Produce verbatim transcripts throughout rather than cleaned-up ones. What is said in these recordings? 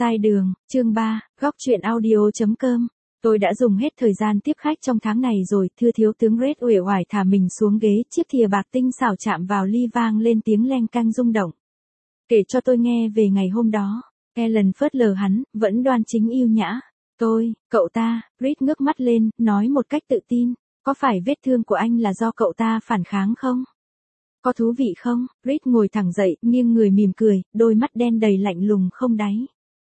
Sai đường, chương ba, góc truyện audio.com. Tôi đã dùng hết thời gian tiếp khách trong tháng này rồi, thưa thiếu tướng Red uể oải thả mình xuống ghế, chiếc thìa bạc tinh xảo chạm vào ly vang lên tiếng leng canh rung động. Kể cho tôi nghe về ngày hôm đó. Ellen phớt lờ hắn, vẫn đoan chính yêu nhã. Tôi, cậu ta, Red ngước mắt lên, nói một cách tự tin. Có phải vết thương của anh là do cậu ta phản kháng không? Có thú vị không? Red ngồi thẳng dậy, nghiêng người mỉm cười, đôi mắt đen đầy lạnh lùng không đáy.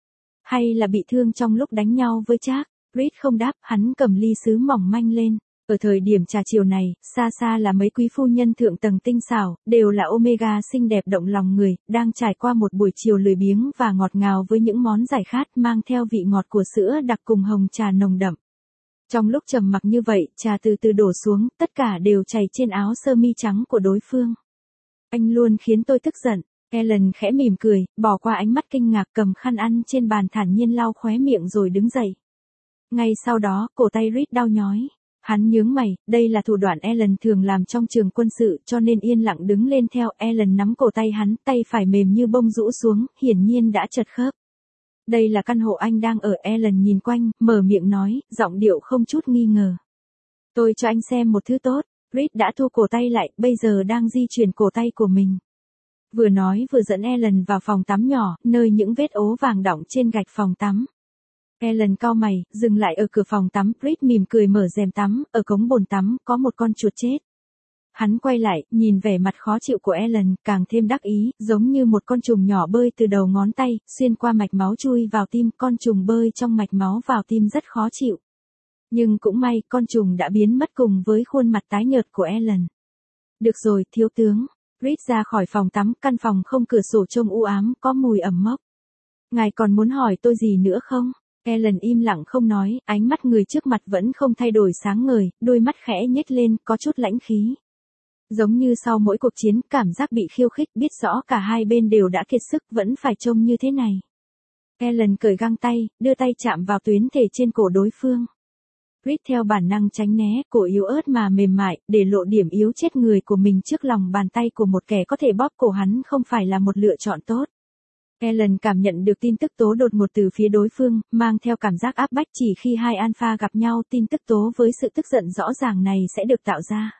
Hay là bị thương trong lúc đánh nhau với Trác? Red không đáp, hắn cầm ly sứ mỏng manh lên. Ở thời điểm trà chiều này, xa xa là mấy quý phu nhân thượng tầng tinh xảo, đều là Omega xinh đẹp động lòng người, đang trải qua một buổi chiều lười biếng và ngọt ngào với những món giải khát mang theo vị ngọt của sữa đặc cùng hồng trà nồng đậm. Trong lúc trầm mặc như vậy, trà từ từ đổ xuống, tất cả đều chảy trên áo sơ mi trắng của đối phương. Anh luôn khiến tôi tức giận. Ellen khẽ mỉm cười, bỏ qua ánh mắt kinh ngạc, cầm khăn ăn trên bàn thản nhiên lau khóe miệng rồi đứng dậy. Ngay sau đó, cổ tay Red đau nhói. Hắn nhướng mày, đây là thủ đoạn Ellen thường làm trong trường quân sự, cho nên yên lặng đứng lên theo. Ellen nắm cổ tay hắn, tay phải mềm như bông rũ xuống, hiển nhiên đã chật khớp. Đây là căn hộ anh đang ở. Ellen nhìn quanh, mở miệng nói, giọng điệu không chút nghi ngờ. Tôi cho anh xem một thứ tốt. Red đã thu cổ tay lại, bây giờ đang di chuyển cổ tay của mình. Vừa nói vừa dẫn Ellen vào phòng tắm nhỏ, nơi những vết ố vàng đọng trên gạch phòng tắm. Ellen cau mày, dừng lại ở cửa phòng tắm, Red mỉm cười mở rèm tắm, ở cống bồn tắm, có một con chuột chết. Hắn quay lại, nhìn vẻ mặt khó chịu của Ellen, càng thêm đắc ý, giống như một con trùng nhỏ bơi từ đầu ngón tay, xuyên qua mạch máu chui vào tim, con trùng bơi trong mạch máu vào tim rất khó chịu. Nhưng cũng may, con trùng đã biến mất cùng với khuôn mặt tái nhợt của Ellen. Được rồi, thiếu tướng. Red ra khỏi phòng tắm, căn phòng không cửa sổ trông u ám, có mùi ẩm mốc. Ngài còn muốn hỏi tôi gì nữa không? Ellen im lặng không nói, ánh mắt người trước mặt vẫn không thay đổi sáng ngời, đôi mắt khẽ nhếch lên, có chút lãnh khí. Giống như sau mỗi cuộc chiến, cảm giác bị khiêu khích, biết rõ cả hai bên đều đã kiệt sức, vẫn phải trông như thế này. Ellen cởi găng tay, đưa tay chạm vào tuyến thể trên cổ đối phương. Red theo bản năng tránh né, cổ yếu ớt mà mềm mại, để lộ điểm yếu chết người của mình trước lòng bàn tay của một kẻ có thể bóp cổ hắn không phải là một lựa chọn tốt. Ellen cảm nhận được tin tức tố đột ngột từ phía đối phương, mang theo cảm giác áp bách chỉ khi hai alpha gặp nhau, tin tức tố với sự tức giận rõ ràng này sẽ được tạo ra.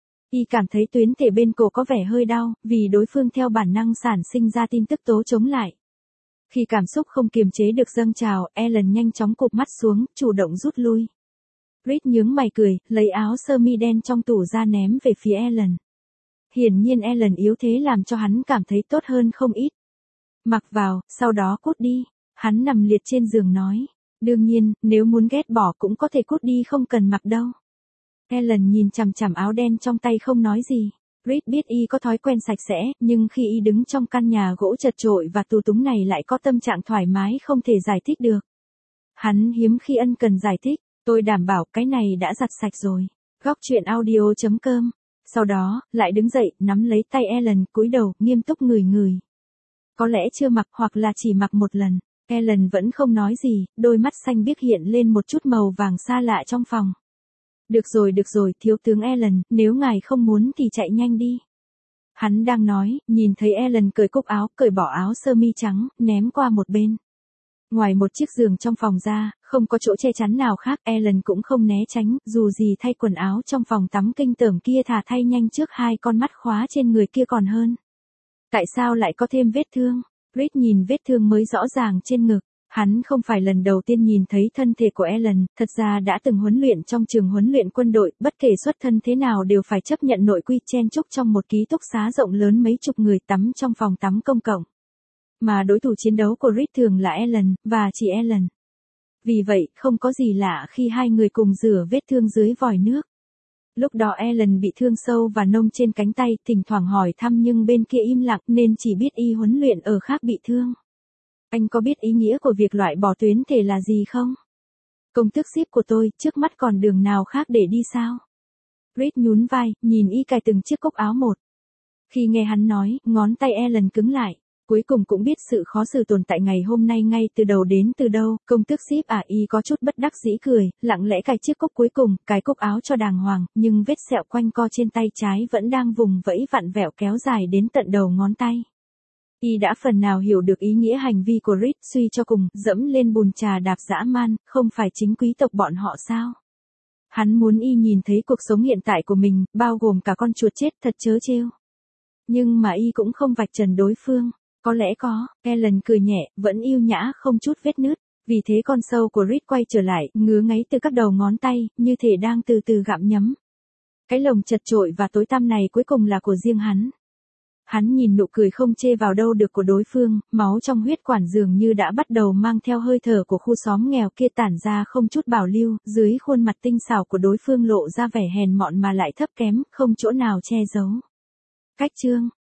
Y cảm thấy tuyến thể bên cổ có vẻ hơi đau, vì đối phương theo bản năng sản sinh ra tin tức tố chống lại. Khi cảm xúc không kiềm chế được dâng trào, Ellen nhanh chóng cụp mắt xuống, chủ động rút lui. Red nhướng mày cười, lấy áo sơ mi đen trong tủ ra ném về phía Ellen. Hiển nhiên Ellen yếu thế làm cho hắn cảm thấy tốt hơn không ít. Mặc vào, sau đó cút đi. Hắn nằm liệt trên giường nói. Đương nhiên, nếu muốn ghét bỏ cũng có thể cút đi không cần mặc đâu. Ellen nhìn chằm chằm áo đen trong tay không nói gì. Red biết y có thói quen sạch sẽ, nhưng khi y đứng trong căn nhà gỗ chật chội và tù túng này lại có tâm trạng thoải mái không thể giải thích được. Hắn hiếm khi ân cần giải thích. Tôi đảm bảo cái này đã giặt sạch rồi. Góc truyện audio.com. Sau đó, lại đứng dậy, nắm lấy tay Ellen, cúi đầu, nghiêm túc ngửi ngửi. Có lẽ chưa mặc hoặc là chỉ mặc một lần. Ellen vẫn không nói gì, đôi mắt xanh biếc hiện lên một chút màu vàng xa lạ trong phòng. Được rồi được rồi, thiếu tướng Ellen, nếu ngài không muốn thì chạy nhanh đi. Hắn đang nói, nhìn thấy Ellen cởi cúc áo, cởi bỏ áo sơ mi trắng, ném qua một bên. Ngoài một chiếc giường trong phòng ra, không có chỗ che chắn nào khác, Ellen cũng không né tránh, dù gì thay quần áo trong phòng tắm kinh tởm kia thà thay nhanh trước hai con mắt khóa trên người kia còn hơn. Tại sao lại có thêm vết thương? Red nhìn vết thương mới rõ ràng trên ngực. Hắn không phải lần đầu tiên nhìn thấy thân thể của Ellen, thật ra đã từng huấn luyện trong trường huấn luyện quân đội, bất kể xuất thân thế nào đều phải chấp nhận nội quy chen chúc trong một ký túc xá rộng lớn mấy chục người tắm trong phòng tắm công cộng. Mà đối thủ chiến đấu của Red thường là Ellen, và chỉ Ellen. Vì vậy, không có gì lạ khi hai người cùng rửa vết thương dưới vòi nước. Lúc đó Ellen bị thương sâu và nông trên cánh tay, thỉnh thoảng hỏi thăm nhưng bên kia im lặng nên chỉ biết y huấn luyện ở khác bị thương. Anh có biết ý nghĩa của việc loại bỏ tuyến thể là gì không? Công tước ship của tôi, trước mắt còn đường nào khác để đi sao? Red nhún vai, nhìn y cài từng chiếc cúc áo một. Khi nghe hắn nói, ngón tay Ellen cứng lại. Cuối cùng cũng biết sự khó xử tồn tại ngày hôm nay ngay từ đầu đến từ đâu, công tước ship à y có chút bất đắc dĩ cười, lặng lẽ cài chiếc cúc cuối cùng, cài cúc áo cho đàng hoàng, nhưng vết sẹo quanh co trên tay trái vẫn đang vùng vẫy vặn vẹo kéo dài đến tận đầu ngón tay. Y đã phần nào hiểu được ý nghĩa hành vi của Reed, suy cho cùng, dẫm lên bùn trà đạp dã man, không phải chính quý tộc bọn họ sao? Hắn muốn Y nhìn thấy cuộc sống hiện tại của mình, bao gồm cả con chuột chết, thật trớ trêu. Nhưng mà Y cũng không vạch trần đối phương. Có lẽ có, Ellen cười nhẹ, vẫn yêu nhã không chút vết nứt. Vì thế con sâu của Reed quay trở lại, ngứa ngáy từ các đầu ngón tay, như thể đang từ từ gặm nhấm. Cái lồng chật chội và tối tăm này cuối cùng là của riêng hắn. Hắn nhìn nụ cười không chê vào đâu được của đối phương, máu trong huyết quản dường như đã bắt đầu mang theo hơi thở của khu xóm nghèo kia tản ra không chút bảo lưu, dưới khuôn mặt tinh xảo của đối phương lộ ra vẻ hèn mọn mà lại thấp kém, không chỗ nào che giấu. Cách chương